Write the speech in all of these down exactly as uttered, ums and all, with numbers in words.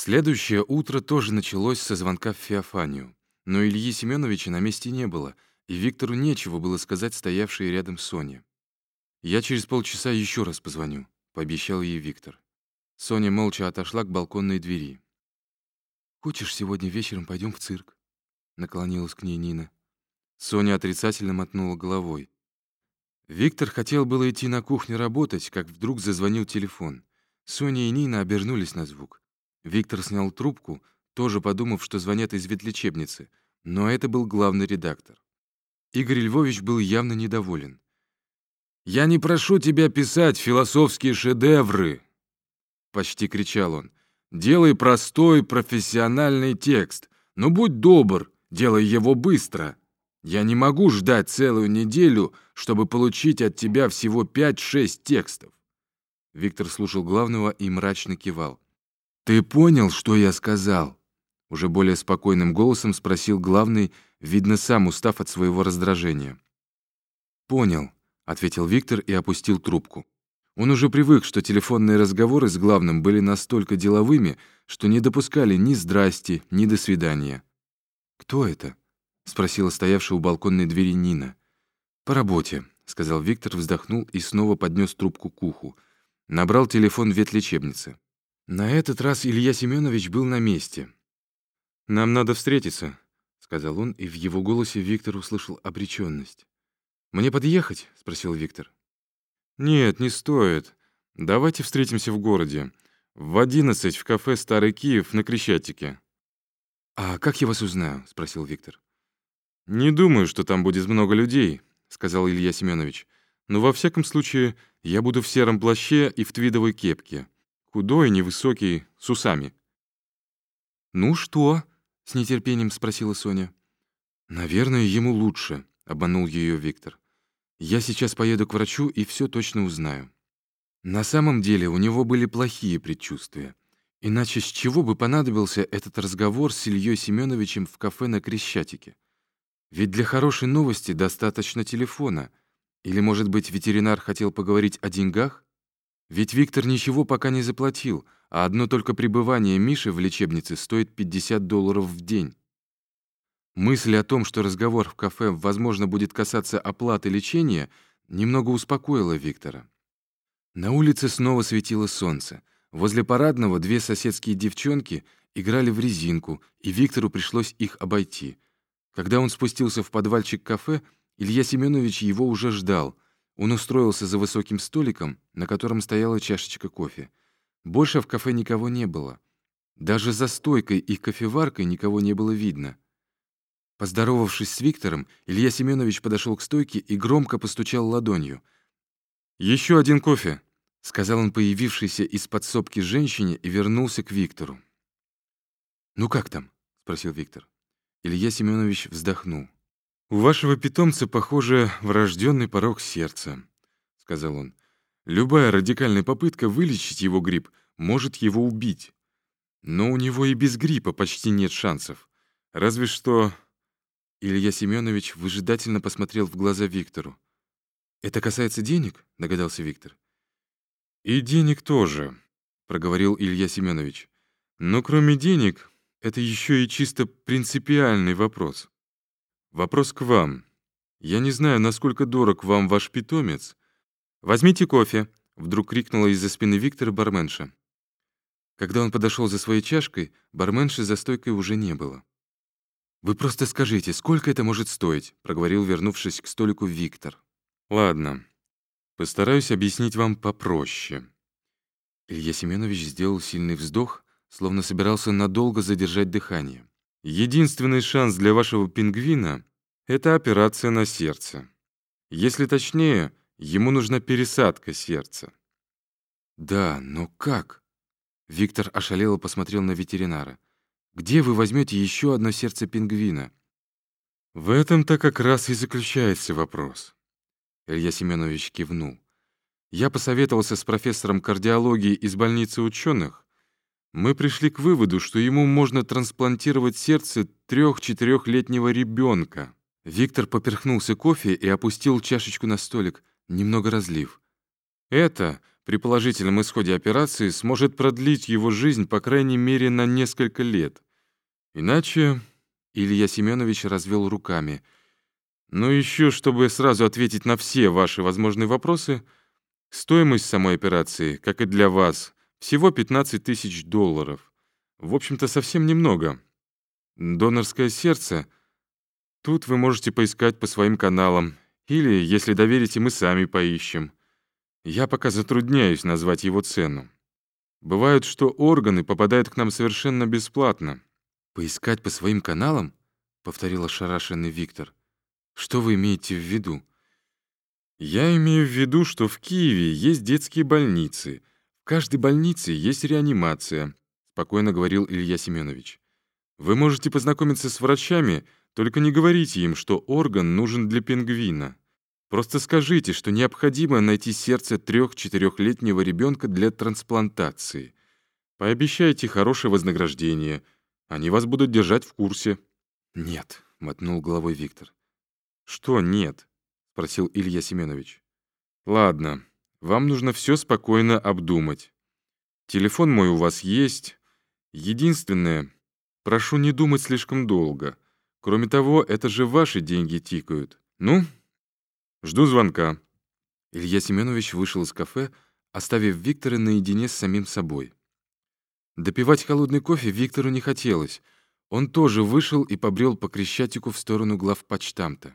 Следующее утро тоже началось со звонка в Феофанию. Но Ильи Семеновича на месте не было, и Виктору нечего было сказать стоявшей рядом Соне. «Я через полчаса еще раз позвоню», — пообещал ей Виктор. Соня молча отошла к балконной двери. «Хочешь, сегодня вечером пойдем в цирк?» — наклонилась к ней Нина. Соня отрицательно мотнула головой. Виктор хотел было идти на кухню работать, как вдруг зазвонил телефон. Соня и Нина обернулись на звук. Виктор снял трубку, тоже подумав, что звонят из ветлечебницы, но это был главный редактор. Игорь Львович был явно недоволен. «Я не прошу тебя писать философские шедевры!» — почти кричал он. «Делай простой профессиональный текст, но будь добр, делай его быстро. Я не могу ждать целую неделю, чтобы получить от тебя всего пять-шесть текстов». Виктор слушал главного и мрачно кивал. «Ты понял, что я сказал?» Уже более спокойным голосом спросил главный, видно, сам устав от своего раздражения. «Понял», — ответил Виктор и опустил трубку. Он уже привык, что телефонные разговоры с главным были настолько деловыми, что не допускали ни «здрасти», ни «до свидания». «Кто это?» — спросила стоявшая у балконной двери Нина. «По работе», — сказал Виктор, вздохнул и снова поднес трубку к уху. Набрал телефон ветлечебницы. На этот раз Илья Семенович был на месте. «Нам надо встретиться», — сказал он, и в его голосе Виктор услышал обреченность. «Мне подъехать?» — спросил Виктор. «Нет, не стоит. Давайте встретимся в городе. В одиннадцать в кафе «Старый Киев» на Крещатике». «А как я вас узнаю?» — спросил Виктор. «Не думаю, что там будет много людей», — сказал Илья Семенович. «Но во всяком случае я буду в сером плаще и в твидовой кепке. Худой, невысокий, с усами». «Ну что?» — с нетерпением спросила Соня. «Наверное, ему лучше», — обманул ее Виктор. «Я сейчас поеду к врачу и все точно узнаю». На самом деле у него были плохие предчувствия. Иначе с чего бы понадобился этот разговор с Ильей Семеновичем в кафе на Крещатике? Ведь для хорошей новости достаточно телефона. Или, может быть, ветеринар хотел поговорить о деньгах? Ведь Виктор ничего пока не заплатил, а одно только пребывание Миши в лечебнице стоит пятьдесят долларов в день. Мысль о том, что разговор в кафе, возможно, будет касаться оплаты лечения, немного успокоила Виктора. На улице снова светило солнце. Возле парадного две соседские девчонки играли в резинку, и Виктору пришлось их обойти. Когда он спустился в подвальчик кафе, Илья Семенович его уже ждал. Он устроился за высоким столиком, на котором стояла чашечка кофе. Больше в кафе никого не было. Даже за стойкой и кофеваркой никого не было видно. Поздоровавшись с Виктором, Илья Семенович подошел к стойке и громко постучал ладонью. «Еще один кофе», — сказал он появившейся из подсобки женщине и вернулся к Виктору. «Ну как там?» — спросил Виктор. Илья Семенович вздохнул. «У вашего питомца, похоже, врожденный порок сердца», — сказал он. «Любая радикальная попытка вылечить его грипп может его убить. Но у него и без гриппа почти нет шансов. Разве что...» Илья Семенович выжидательно посмотрел в глаза Виктору. «Это касается денег?» — догадался Виктор. «И денег тоже», — проговорил Илья Семенович. «Но кроме денег, это еще и чисто принципиальный вопрос. Вопрос к вам. Я не знаю, насколько дорог вам ваш питомец. Возьмите кофе», — вдруг крикнула из-за спины Виктора барменша. Когда он подошел за своей чашкой, барменши за стойкой уже не было. «Вы просто скажите, сколько это может стоить?» — проговорил, вернувшись к столику, Виктор. «Ладно, постараюсь объяснить вам попроще». Илья Семенович сделал сильный вздох, словно собирался надолго задержать дыхание. «Единственный шанс для вашего пингвина — это операция на сердце. Если точнее, ему нужна пересадка сердца». «Да, но как?» Виктор ошалело посмотрел на ветеринара. «Где вы возьмете еще одно сердце пингвина?» «В этом-то как раз и заключается вопрос». Илья Семенович кивнул. «Я посоветовался с профессором кардиологии из больницы ученых. Мы пришли к выводу, что ему можно трансплантировать сердце трех-четырехлетнего ребенка». Виктор поперхнулся кофе и опустил чашечку на столик, немного разлив. «Это при положительном исходе операции сможет продлить его жизнь по крайней мере на несколько лет. Иначе Илья Семенович развел руками. Но еще, чтобы сразу ответить на все ваши возможные вопросы, стоимость самой операции, как и для вас, всего пятнадцать тысяч долларов. В общем-то, совсем немного. Донорское сердце тут вы можете поискать по своим каналам, или, если доверите, мы сами поищем. Я пока затрудняюсь назвать его цену. Бывает, что органы попадают к нам совершенно бесплатно. «Поискать по своим каналам?» — повторил ошарашенный Виктор. «Что вы имеете в виду?» «Я имею в виду, что в Киеве есть детские больницы. В каждой больнице есть реанимация», — спокойно говорил Илья Семенович. «Вы можете познакомиться с врачами, только не говорите им, что орган нужен для пингвина. Просто скажите, что необходимо найти сердце трех-четырехлетнего ребенка для трансплантации. Пообещайте хорошее вознаграждение. Они вас будут держать в курсе». «Нет», — мотнул головой Виктор. «Что нет?» — спросил Илья Семенович. «Ладно, вам нужно все спокойно обдумать. Телефон мой у вас есть. Единственное, прошу не думать слишком долго. Кроме того, это же ваши деньги тикают. Ну, жду звонка». Илья Семенович вышел из кафе, оставив Виктора наедине с самим собой. Допивать холодный кофе Виктору не хотелось. Он тоже вышел и побрел по Крещатику в сторону главпочтамта.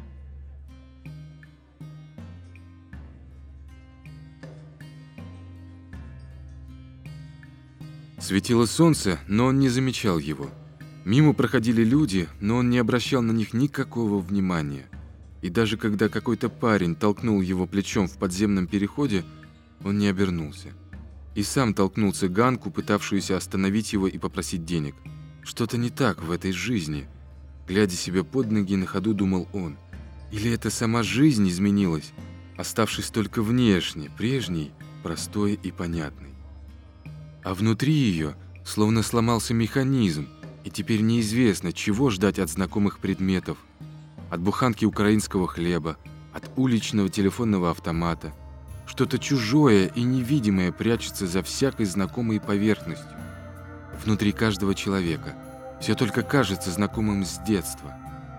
Светило солнце, но он не замечал его. Мимо проходили люди, но он не обращал на них никакого внимания. И даже когда какой-то парень толкнул его плечом в подземном переходе, он не обернулся. И сам толкнул цыганку, пытавшуюся остановить его и попросить денег. Что-то не так в этой жизни. Глядя себе под ноги, на ходу думал он. Или это сама жизнь изменилась, оставшись только внешне, прежней, простой и понятной. А внутри ее словно сломался механизм, и теперь неизвестно, чего ждать от знакомых предметов. От буханки украинского хлеба, от уличного телефонного автомата. Что-то чужое и невидимое прячется за всякой знакомой поверхностью. Внутри каждого человека. Все только кажется знакомым с детства.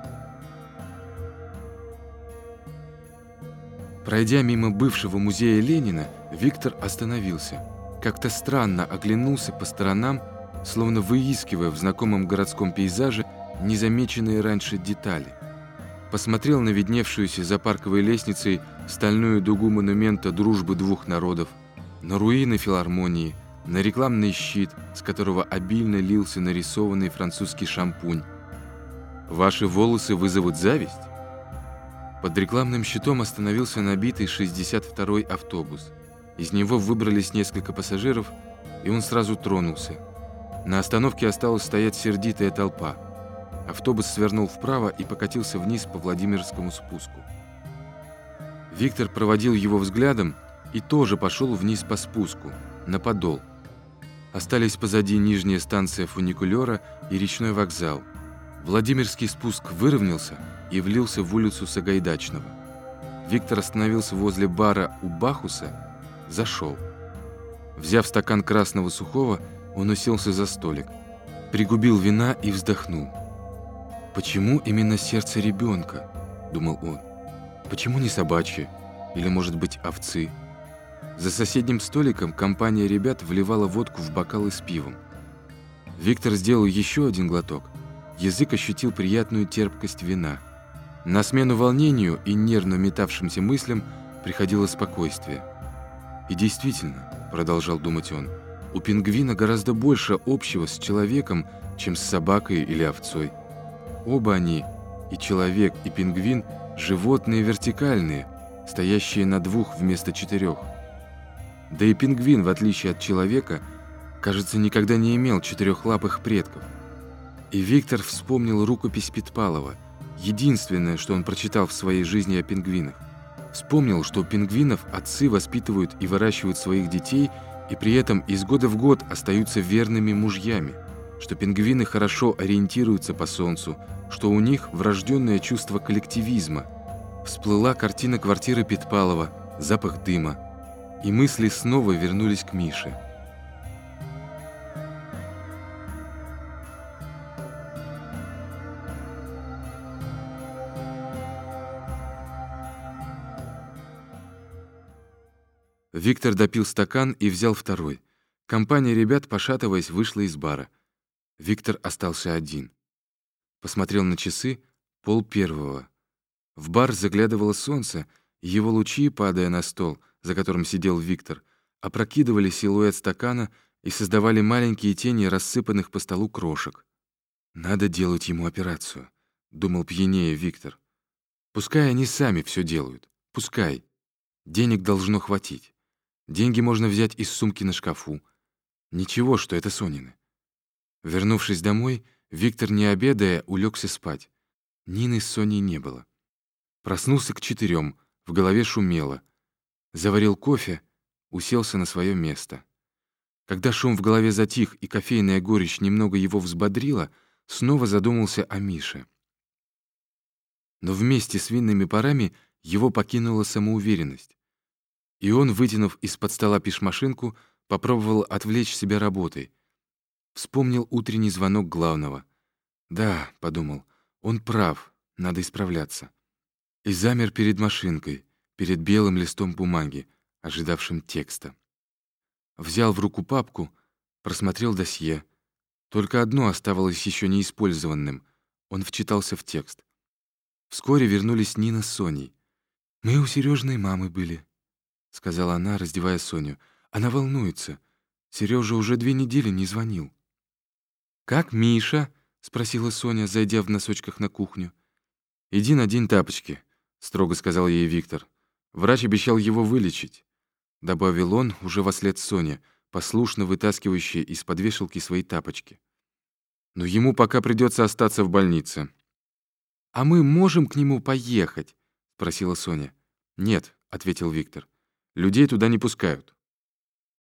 Пройдя мимо бывшего музея Ленина, Виктор остановился. Как-то странно оглянулся по сторонам, словно выискивая в знакомом городском пейзаже незамеченные раньше детали. Посмотрел на видневшуюся за парковой лестницей стальную дугу монумента дружбы двух народов, на руины филармонии, на рекламный щит, с которого обильно лился нарисованный французский шампунь. «Ваши волосы вызовут зависть?» Под рекламным щитом остановился набитый шестьдесят второй автобус. Из него выбрались несколько пассажиров, и он сразу тронулся. На остановке осталась стоять сердитая толпа. Автобус свернул вправо и покатился вниз по Владимирскому спуску. Виктор проводил его взглядом и тоже пошел вниз по спуску, на Подол. Остались позади нижняя станция фуникулера и речной вокзал. Владимирский спуск выровнялся и влился в улицу Сагайдачного. Виктор остановился возле бара у Бахуса, зашел. Взяв стакан красного сухого, он уселся за столик, пригубил вина и вздохнул. «Почему именно сердце ребенка?» – думал он. «Почему не собачье? Или, может быть, овцы?» За соседним столиком компания ребят вливала водку в бокалы с пивом. Виктор сделал еще один глоток. Язык ощутил приятную терпкость вина. На смену волнению и нервно метавшимся мыслям приходило спокойствие. «И действительно», – продолжал думать он, – «у пингвина гораздо больше общего с человеком, чем с собакой или овцой. Оба они, и человек, и пингвин, животные вертикальные, стоящие на двух вместо четырех. Да и пингвин, в отличие от человека, кажется, никогда не имел четырехлапых предков». И Виктор вспомнил рукопись Петпалова, единственное, что он прочитал в своей жизни о пингвинах. Вспомнил, что у пингвинов отцы воспитывают и выращивают своих детей, и при этом из года в год остаются верными мужьями, что пингвины хорошо ориентируются по солнцу, что у них врожденное чувство коллективизма. Всплыла картина квартиры Петпалова, запах дыма. и мысли снова вернулись к Мише. Виктор допил стакан и взял второй. Компания ребят, пошатываясь, вышла из бара. Виктор остался один. Посмотрел на часы — пол первого. В бар заглядывало солнце, и его лучи, падая на стол, за которым сидел Виктор, опрокидывали силуэт стакана и создавали маленькие тени рассыпанных по столу крошек. «Надо делать ему операцию», — думал пьянее Виктор. «Пускай они сами все делают. Пускай. Денег должно хватить. Деньги можно взять из сумки на шкафу. Ничего, что это Сонины». Вернувшись домой, Виктор, не обедая, улегся спать. Нины с Соней не было. Проснулся к четырем, в голове шумело. Заварил кофе, уселся на свое место. Когда шум в голове затих и кофейная горечь немного его взбодрила, снова задумался о Мише. Но вместе с винными парами его покинула самоуверенность. И он, вытянув из-под стола пишмашинку, попробовал отвлечь себя работой. Вспомнил утренний звонок главного. «Да», — подумал, — «он прав, надо исправляться». И замер перед машинкой, перед белым листом бумаги, ожидавшим текста. Взял в руку папку, просмотрел досье. Только одно оставалось еще неиспользованным. Он вчитался в текст. Вскоре вернулись Нина с Соней. «Мы у Сережиной мамы были», — сказала она, раздевая Соню. «Она волнуется. Сережа уже две недели не звонил». «Как Миша?» — спросила Соня, зайдя в носочках на кухню. «Иди надень тапочки», — строго сказал ей Виктор. «Врач обещал его вылечить», — добавил он уже вослед Соне, послушно вытаскивающей из-под вешалки свои тапочки. «Но ему пока придется остаться в больнице». «А мы можем к нему поехать?» — спросила Соня. «Нет», — ответил Виктор. «Людей туда не пускают».